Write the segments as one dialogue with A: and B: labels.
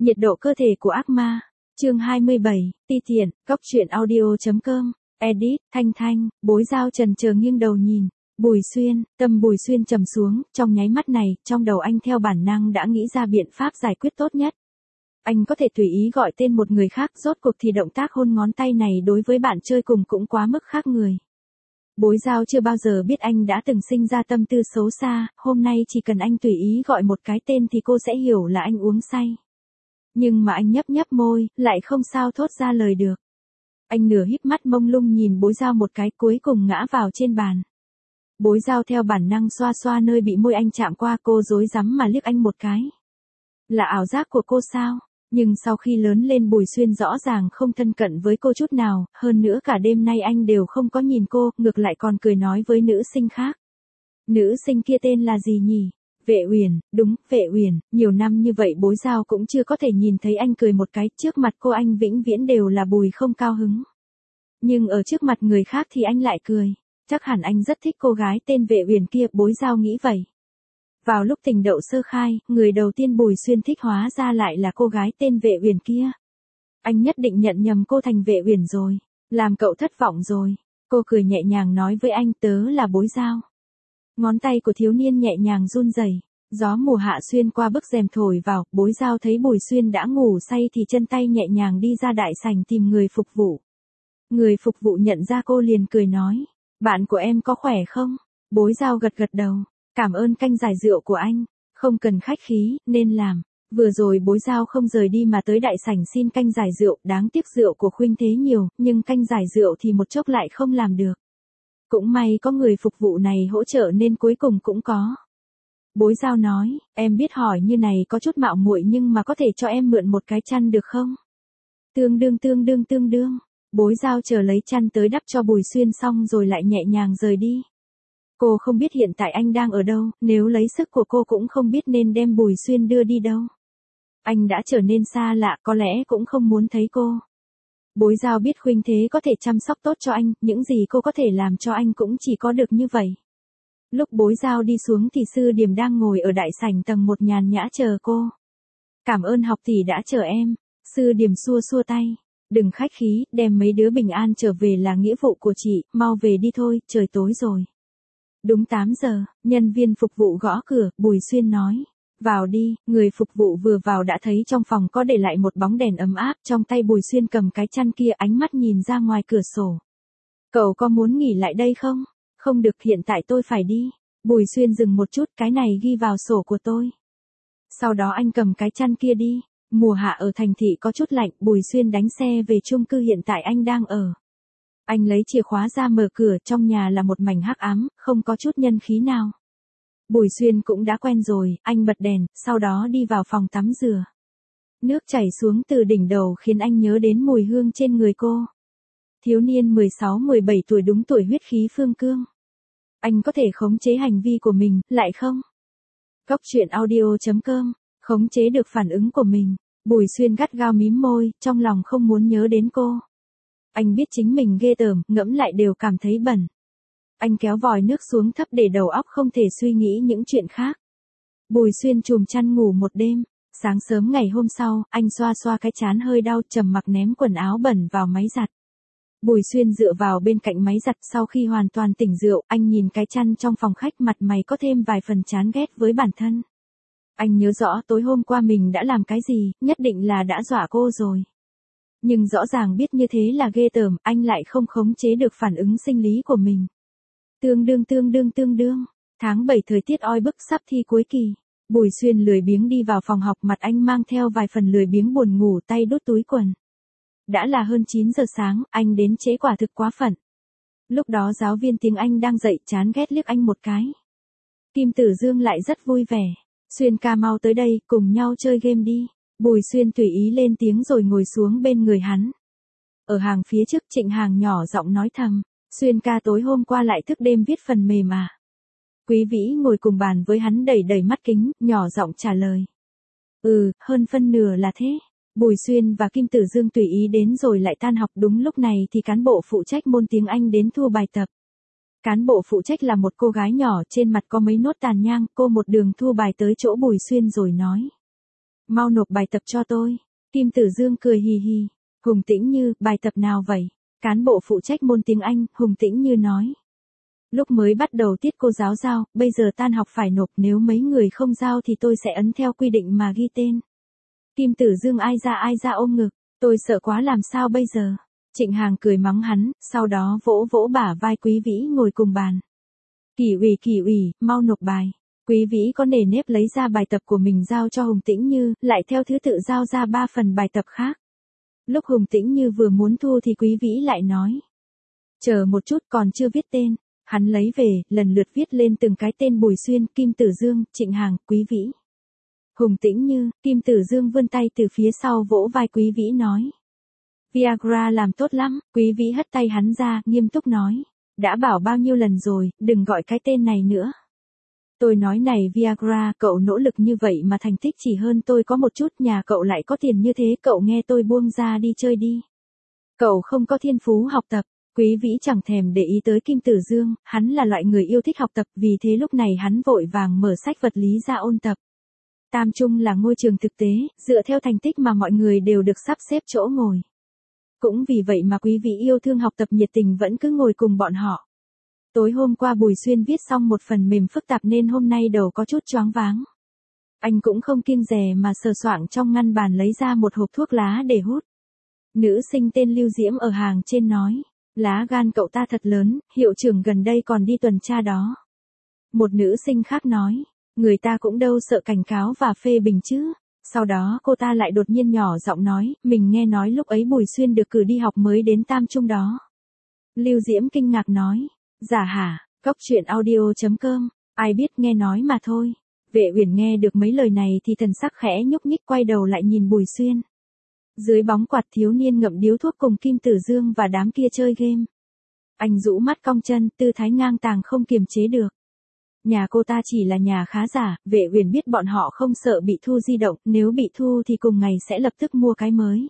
A: Nhiệt độ cơ thể của ác ma. Chương 27, ti tiện, góc truyện audio.com. Edit, Thanh Thanh, Bối Giao chần chờ nghiêng đầu nhìn. Bùi Xuyên, tâm Bùi Xuyên trầm xuống, trong nháy mắt này, trong đầu anh theo bản năng đã nghĩ ra biện pháp giải quyết tốt nhất. Anh có thể tùy ý gọi tên một người khác, rốt cuộc thì động tác hôn ngón tay này đối với bạn chơi cùng cũng quá mức khác người. Bối Giao chưa bao giờ biết anh đã từng sinh ra tâm tư xấu xa, hôm nay chỉ cần anh tùy ý gọi một cái tên thì cô sẽ hiểu là anh uống say. Nhưng mà anh nhấp nhấp môi, lại không sao thốt ra lời được. Anh nửa híp mắt mông lung nhìn Bối Giao một cái, cuối cùng ngã vào trên bàn. Bối Giao theo bản năng xoa xoa nơi bị môi anh chạm qua, cô rối rắm mà liếc anh một cái. Là ảo giác của cô sao? Nhưng sau khi lớn lên Bùi Xuyên rõ ràng không thân cận với cô chút nào, hơn nữa cả đêm nay anh đều không có nhìn cô, ngược lại còn cười nói với nữ sinh khác. Nữ sinh kia tên là gì nhỉ? Vệ Uyển, đúng, Vệ Uyển, nhiều năm như vậy Bối Giao cũng chưa có thể nhìn thấy anh cười một cái, trước mặt cô anh vĩnh viễn đều là Bùi không cao hứng. Nhưng ở trước mặt người khác thì anh lại cười, chắc hẳn anh rất thích cô gái tên Vệ Uyển kia, Bối Giao nghĩ vậy. Vào lúc tình đậu sơ khai, người đầu tiên Bùi Xuyên thích hóa ra lại là cô gái tên Vệ Uyển kia. Anh nhất định nhận nhầm cô thành Vệ Uyển rồi, làm cậu thất vọng rồi. Cô cười nhẹ nhàng nói với anh, tớ là Bối Giao. Ngón tay của thiếu niên nhẹ nhàng run rẩy, gió mùa hạ xuyên qua bức rèm thổi vào, Bối Giao thấy Bùi Xuyên đã ngủ say thì chân tay nhẹ nhàng đi ra đại sảnh tìm người phục vụ. Người phục vụ nhận ra cô liền cười nói, bạn của em có khỏe không? Bối Giao gật gật đầu, cảm ơn canh giải rượu của anh, không cần khách khí, nên làm. Vừa rồi Bối Giao không rời đi mà tới đại sảnh xin canh giải rượu, đáng tiếc rượu của Khuynh Thế nhiều, nhưng canh giải rượu thì một chốc lại không làm được. Cũng may có người phục vụ này hỗ trợ nên cuối cùng cũng có. Bối Giao nói, em biết hỏi như này có chút mạo muội nhưng mà có thể cho em mượn một cái chăn được không? Tương đương. Bối Giao chờ lấy chăn tới đắp cho Bùi Xuyên xong rồi lại nhẹ nhàng rời đi. Cô không biết hiện tại anh đang ở đâu, nếu lấy sức của cô cũng không biết nên đem Bùi Xuyên đưa đi đâu. Anh đã trở nên xa lạ, có lẽ cũng không muốn thấy cô. Bối Giao biết Khuynh Thế có thể chăm sóc tốt cho anh, những gì cô có thể làm cho anh cũng chỉ có được như vậy. Lúc Bối Giao đi xuống thì Sư Điềm đang ngồi ở đại sảnh tầng 1 nhàn nhã chờ cô. Cảm ơn học tỷ đã chờ em. Sư Điềm xua xua tay. Đừng khách khí, đem mấy đứa bình an trở về là nghĩa vụ của chị, mau về đi thôi, trời tối rồi. Đúng 8 giờ, nhân viên phục vụ gõ cửa, Bùi Xuyên nói. Vào đi, người phục vụ vừa vào đã thấy trong phòng có để lại một bóng đèn ấm áp, trong tay Bùi Xuyên cầm cái chăn kia, ánh mắt nhìn ra ngoài cửa sổ. Cậu có muốn nghỉ lại đây không? Không được, hiện tại tôi phải đi. Bùi Xuyên dừng một chút, cái này ghi vào sổ của tôi. Sau đó anh cầm cái chăn kia đi. Mùa hạ ở thành thị có chút lạnh, Bùi Xuyên đánh xe về chung cư hiện tại anh đang ở. Anh lấy chìa khóa ra mở cửa, trong nhà là một mảnh hắc ám, không có chút nhân khí nào. Bùi Xuyên cũng đã quen rồi, anh bật đèn, sau đó đi vào phòng tắm rửa. Nước chảy xuống từ đỉnh đầu khiến anh nhớ đến mùi hương trên người cô. Thiếu niên 16-17 tuổi đúng tuổi huyết khí phương cương. Anh có thể khống chế hành vi của mình, lại không? Góc truyện audio.com, khống chế được phản ứng của mình. Bùi Xuyên gắt gao mím môi, trong lòng không muốn nhớ đến cô. Anh biết chính mình ghê tởm, ngẫm lại đều cảm thấy bẩn. Anh kéo vòi nước xuống thấp để đầu óc không thể suy nghĩ những chuyện khác. Bùi Xuyên chùm chăn ngủ một đêm. Sáng sớm ngày hôm sau, anh xoa xoa cái trán hơi đau, trầm mặc ném quần áo bẩn vào máy giặt. Bùi Xuyên dựa vào bên cạnh máy giặt, sau khi hoàn toàn tỉnh rượu, anh nhìn cái chăn trong phòng khách, mặt mày có thêm vài phần chán ghét với bản thân. Anh nhớ rõ tối hôm qua mình đã làm cái gì, nhất định là đã dọa cô rồi. Nhưng rõ ràng biết như thế là ghê tởm, anh lại không khống chế được phản ứng sinh lý của mình. Tương đương. Tháng 7 thời tiết oi bức sắp thi cuối kỳ. Bùi Xuyên lười biếng đi vào phòng học, mặt anh mang theo vài phần lười biếng buồn ngủ, tay đút túi quần. Đã là hơn 9 giờ sáng, anh đến trễ quả thực quá phận. Lúc đó giáo viên tiếng Anh đang dạy, chán ghét liếc anh một cái. Kim Tử Dương lại rất vui vẻ. Xuyên ca mau tới đây, cùng nhau chơi game đi. Bùi Xuyên tùy ý lên tiếng rồi ngồi xuống bên người hắn. Ở hàng phía trước, Trịnh Hàng nhỏ giọng nói thầm. Xuyên ca tối hôm qua lại thức đêm viết phần mềm à? Quý Vĩ ngồi cùng bàn với hắn đẩy đẩy mắt kính, nhỏ giọng trả lời. Hơn phân nửa là thế. Bùi Xuyên và Kim Tử Dương tùy ý đến rồi lại tan học, đúng lúc này thì cán bộ phụ trách môn tiếng Anh đến thu bài tập. Cán bộ phụ trách là một cô gái nhỏ, trên mặt có mấy nốt tàn nhang, cô một đường thu bài tới chỗ Bùi Xuyên rồi nói. mau nộp bài tập cho tôi. Kim Tử Dương cười hì hì. Hùng Tĩnh Như, bài tập nào vậy? Cán bộ phụ trách môn tiếng Anh, Hùng Tĩnh Như nói. Lúc mới bắt đầu tiết cô giáo giao, bây giờ tan học phải nộp, nếu mấy người không giao thì tôi sẽ ấn theo quy định mà ghi tên. Kim Tử Dương ai ra ôm ngực, tôi sợ quá làm sao bây giờ. Trịnh Hàng cười mắng hắn, sau đó vỗ vỗ bả vai Quý Vĩ ngồi cùng bàn. Kỷ ủy, mau nộp bài. Quý Vĩ có nề nếp lấy ra bài tập của mình giao cho Hùng Tĩnh Như, lại theo thứ tự giao ra 3 phần bài tập khác. Lúc Hùng Tĩnh Như vừa muốn thu thì Quý Vĩ lại nói. Chờ một chút, còn chưa viết tên. Hắn lấy về, lần lượt viết lên từng cái tên Bùi Xuyên, Kim Tử Dương, Trịnh Hàng, Quý Vĩ. Hùng Tĩnh Như, Kim Tử Dương vươn tay từ phía sau vỗ vai Quý Vĩ nói. Viagra làm tốt lắm. Quý Vĩ hất tay hắn ra, nghiêm túc nói. Đã bảo bao nhiêu lần rồi, đừng gọi cái tên này nữa. Tôi nói này Viagra, cậu nỗ lực như vậy mà thành tích chỉ hơn tôi có một chút, nhà cậu lại có tiền như thế, cậu nghe tôi buông ra đi chơi đi. Cậu không có thiên phú học tập. Quý Vĩ chẳng thèm để ý tới Kim Tử Dương, hắn là loại người yêu thích học tập, vì thế lúc này hắn vội vàng mở sách vật lý ra ôn tập. Tam Trung là ngôi trường thực tế, dựa theo thành tích mà mọi người đều được sắp xếp chỗ ngồi. Cũng vì vậy mà Quý Vĩ yêu thương học tập nhiệt tình vẫn cứ ngồi cùng bọn họ. Tối hôm qua Bùi Xuyên viết xong một phần mềm phức tạp nên hôm nay đầu có chút choáng váng. Anh cũng không kiêng dè mà sờ soạng trong ngăn bàn lấy ra một hộp thuốc lá để hút. Nữ sinh tên Lưu Diễm ở hàng trên nói. Lá gan cậu ta thật lớn, hiệu trưởng gần đây còn đi tuần tra đó. Một nữ sinh khác nói. Người ta cũng đâu sợ cảnh cáo và phê bình chứ. Sau đó cô ta lại đột nhiên nhỏ giọng nói, mình nghe nói lúc ấy Bùi Xuyên được cử đi học mới đến Tam Trung đó. Lưu Diễm kinh ngạc nói, giả hả, Cóc Truyện Audio.com, ai biết nghe nói mà thôi. Vệ Uyển nghe được mấy lời này thì thần sắc khẽ nhúc nhích quay đầu lại nhìn Bùi Xuyên. Dưới bóng quạt thiếu niên ngậm điếu thuốc cùng Kim Tử Dương và đám kia chơi game. Anh rũ mắt cong chân, tư thái ngang tàng không kiềm chế được. Nhà cô ta chỉ là nhà khá giả, Vệ Uyển biết bọn họ không sợ bị thu di động, nếu bị thu thì cùng ngày sẽ lập tức mua cái mới.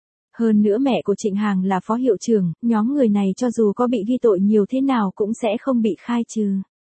A: Hơn nữa mẹ của Trịnh Hàng là phó hiệu trưởng, nhóm người này cho dù có bị ghi tội nhiều thế nào cũng sẽ không bị khai trừ.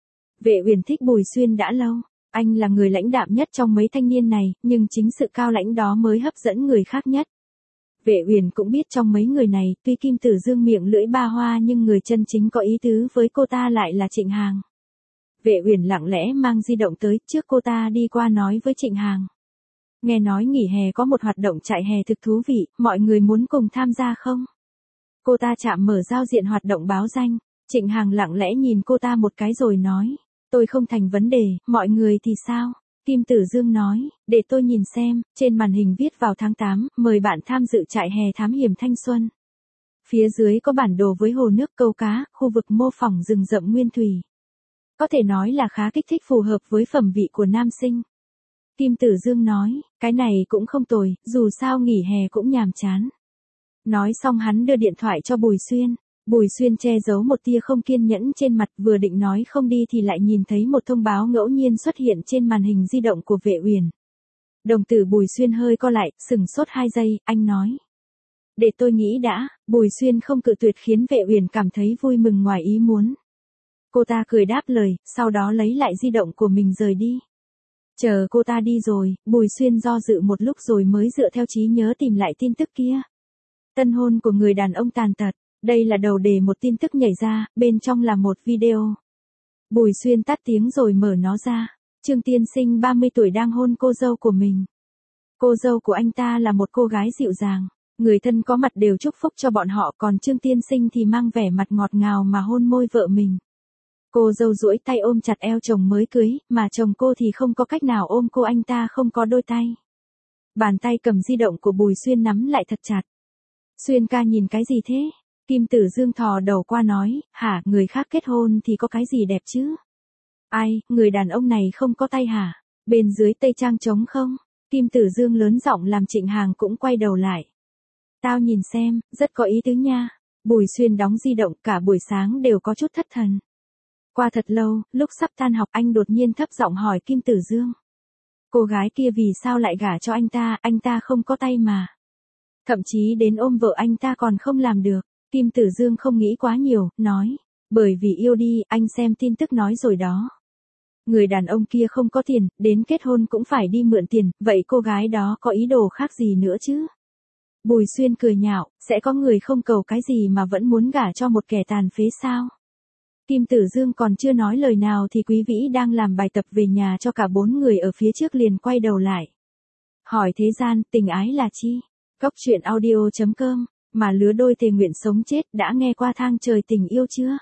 A: Vệ Uyển thích Bùi Xuyên đã lâu, anh là người lãnh đạm nhất trong mấy thanh niên này, nhưng chính sự cao lãnh đó mới hấp dẫn người khác nhất. Vệ Uyển cũng biết trong mấy người này, tuy Kim Tử Dương miệng lưỡi ba hoa nhưng người chân chính có ý tứ với cô ta lại là Trịnh Hàng. Vệ Uyển lặng lẽ mang di động tới, trước cô ta đi qua nói với Trịnh Hàng. Nghe nói nghỉ hè có một hoạt động trại hè thực thú vị, mọi người muốn cùng tham gia không? Cô ta chạm mở giao diện hoạt động báo danh, Trịnh Hàng lặng lẽ nhìn cô ta một cái rồi nói, tôi không thành vấn đề, mọi người thì sao? Kim Tử Dương nói, để tôi nhìn xem, trên màn hình viết vào tháng 8, mời bạn tham dự trại hè thám hiểm thanh xuân. Phía dưới có bản đồ với hồ nước câu cá, khu vực mô phỏng rừng rậm nguyên thủy. Có thể nói là khá kích thích phù hợp với phẩm vị của nam sinh. Kim Tử Dương nói, cái này cũng không tồi, dù sao nghỉ hè cũng nhàm chán. Nói xong hắn đưa điện thoại cho Bùi Xuyên. Bùi Xuyên che giấu một tia không kiên nhẫn trên mặt, vừa định nói không đi thì lại nhìn thấy một thông báo ngẫu nhiên xuất hiện trên màn hình di động của Vệ Uyển. Đồng tử Bùi Xuyên hơi co lại, sừng sốt 2 giây, anh nói. Để tôi nghĩ đã, Bùi Xuyên không cự tuyệt khiến Vệ Uyển cảm thấy vui mừng ngoài ý muốn. Cô ta cười đáp lời, sau đó lấy lại di động của mình rời đi. Chờ cô ta đi rồi, Bùi Xuyên do dự một lúc rồi mới dựa theo trí nhớ tìm lại tin tức kia. Tân hôn của người đàn ông tàn tật, đây là đầu đề một tin tức nhảy ra, bên trong là một video. Bùi Xuyên tắt tiếng rồi mở nó ra. Trương Tiên Sinh 30 tuổi đang hôn cô dâu của mình. Cô dâu của anh ta là một cô gái dịu dàng. Người thân có mặt đều chúc phúc cho bọn họ, còn Trương Tiên Sinh thì mang vẻ mặt ngọt ngào mà hôn môi vợ mình. Cô dâu duỗi tay ôm chặt eo chồng mới cưới, mà chồng cô thì không có cách nào ôm cô, anh ta không có đôi tay. Bàn tay cầm di động của Bùi Xuyên nắm lại thật chặt. Xuyên ca nhìn cái gì thế? Kim Tử Dương thò đầu qua nói, hả, người khác kết hôn thì có cái gì đẹp chứ? Ai, người đàn ông này không có tay hả? Bên dưới tây trang trống không? Kim Tử Dương lớn giọng làm Trịnh Hàng cũng quay đầu lại. Tao nhìn xem, rất có ý tứ nha. Bùi Xuyên đóng di động, cả buổi sáng đều có chút thất thần. Qua thật lâu, lúc sắp tan học anh đột nhiên thấp giọng hỏi Kim Tử Dương. Cô gái kia vì sao lại gả cho anh ta không có tay mà. Thậm chí đến ôm vợ anh ta còn không làm được. Kim Tử Dương không nghĩ quá nhiều, nói. Bởi vì yêu đi, anh xem tin tức nói rồi đó. Người đàn ông kia không có tiền, đến kết hôn cũng phải đi mượn tiền, vậy cô gái đó có ý đồ khác gì nữa chứ? Bùi Xuyên cười nhạo, sẽ có người không cầu cái gì mà vẫn muốn gả cho một kẻ tàn phế sao? Kim Tử Dương còn chưa nói lời nào thì Quý Vĩ đang làm bài tập về nhà cho cả 4 người ở phía trước liền quay đầu lại. Hỏi thế gian, tình ái là chi? Cốc truyện audio.com, mà lứa đôi thề nguyện sống chết đã nghe qua thang trời tình yêu chưa?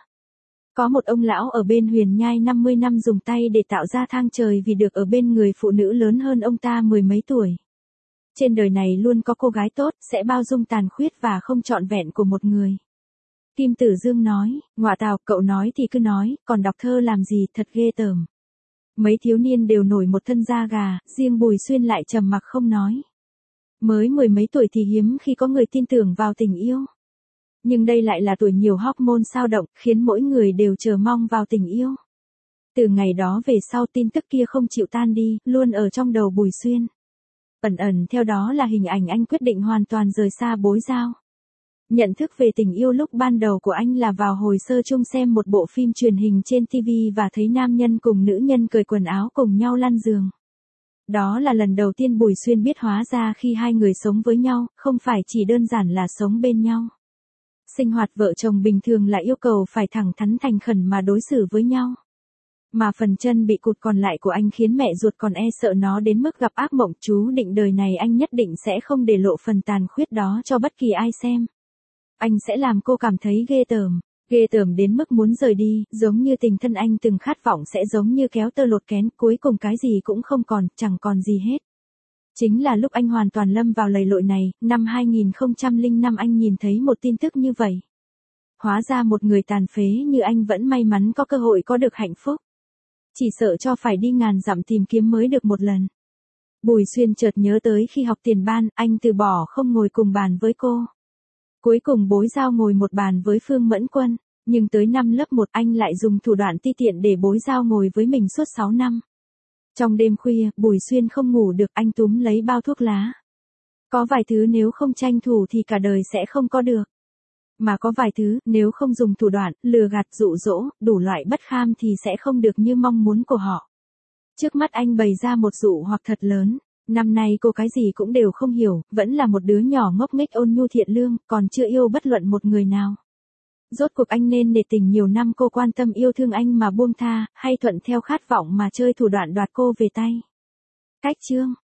A: Có một ông lão ở bên Huyền Nhai 50 năm dùng tay để tạo ra thang trời vì được ở bên người phụ nữ lớn hơn ông ta mười mấy tuổi. Trên đời này luôn có cô gái tốt, sẽ bao dung tàn khuyết và không trọn vẹn của một người. Kim Tử Dương nói, ngọa tào, cậu nói thì cứ nói, còn đọc thơ làm gì, thật ghê tởm. Mấy thiếu niên đều nổi một thân da gà, riêng Bùi Xuyên lại trầm mặc không nói. Mới mười mấy tuổi thì hiếm khi có người tin tưởng vào tình yêu. Nhưng đây lại là tuổi nhiều hormone dao động, khiến mỗi người đều chờ mong vào tình yêu. Từ ngày đó về sau tin tức kia không chịu tan đi, luôn ở trong đầu Bùi Xuyên. Ẩn ẩn theo đó là hình ảnh anh quyết định hoàn toàn rời xa Bối Giao. Nhận thức về tình yêu lúc ban đầu của anh là vào hồi sơ chung xem một bộ phim truyền hình trên TV và thấy nam nhân cùng nữ nhân cởi quần áo cùng nhau lăn giường. Đó là lần đầu tiên Bùi Xuyên biết hóa ra khi hai người sống với nhau, không phải chỉ đơn giản là sống bên nhau. Sinh hoạt vợ chồng bình thường là yêu cầu phải thẳng thắn thành khẩn mà đối xử với nhau. Mà phần chân bị cụt còn lại của anh khiến mẹ ruột còn e sợ nó đến mức gặp ác mộng, chú định đời này anh nhất định sẽ không để lộ phần tàn khuyết đó cho bất kỳ ai xem. Anh sẽ làm cô cảm thấy ghê tởm đến mức muốn rời đi, giống như tình thân anh từng khát vọng sẽ giống như kéo tơ lột kén, cuối cùng cái gì cũng không còn, chẳng còn gì hết. Chính là lúc anh hoàn toàn lâm vào lầy lội này, năm 2005 anh nhìn thấy một tin tức như vậy. Hóa ra một người tàn phế như anh vẫn may mắn có cơ hội có được hạnh phúc. Chỉ sợ cho phải đi ngàn dặm tìm kiếm mới được một lần. Bùi Xuyên chợt nhớ tới khi học tiền ban, anh từ bỏ không ngồi cùng bàn với cô. Cuối cùng Bối Giao ngồi một bàn với Phương Mẫn Quân, nhưng tới năm lớp 1 anh lại dùng thủ đoạn ti tiện để Bối Giao ngồi với mình suốt 6 năm. Trong đêm khuya, Bùi Xuyên không ngủ được, anh túm lấy bao thuốc lá. Có vài thứ nếu không tranh thủ thì cả đời sẽ không có được. Mà có vài thứ, nếu không dùng thủ đoạn, lừa gạt dụ dỗ, đủ loại bất kham thì sẽ không được như mong muốn của họ. Trước mắt anh bày ra một dụ hoặc thật lớn. Năm nay cô cái gì cũng đều không hiểu, vẫn là một đứa nhỏ ngốc nghếch ôn nhu thiện lương, còn chưa yêu bất luận một người nào. Rốt cuộc anh nên nể tình nhiều năm cô quan tâm yêu thương anh mà buông tha, hay thuận theo khát vọng mà chơi thủ đoạn đoạt cô về tay. Cách chương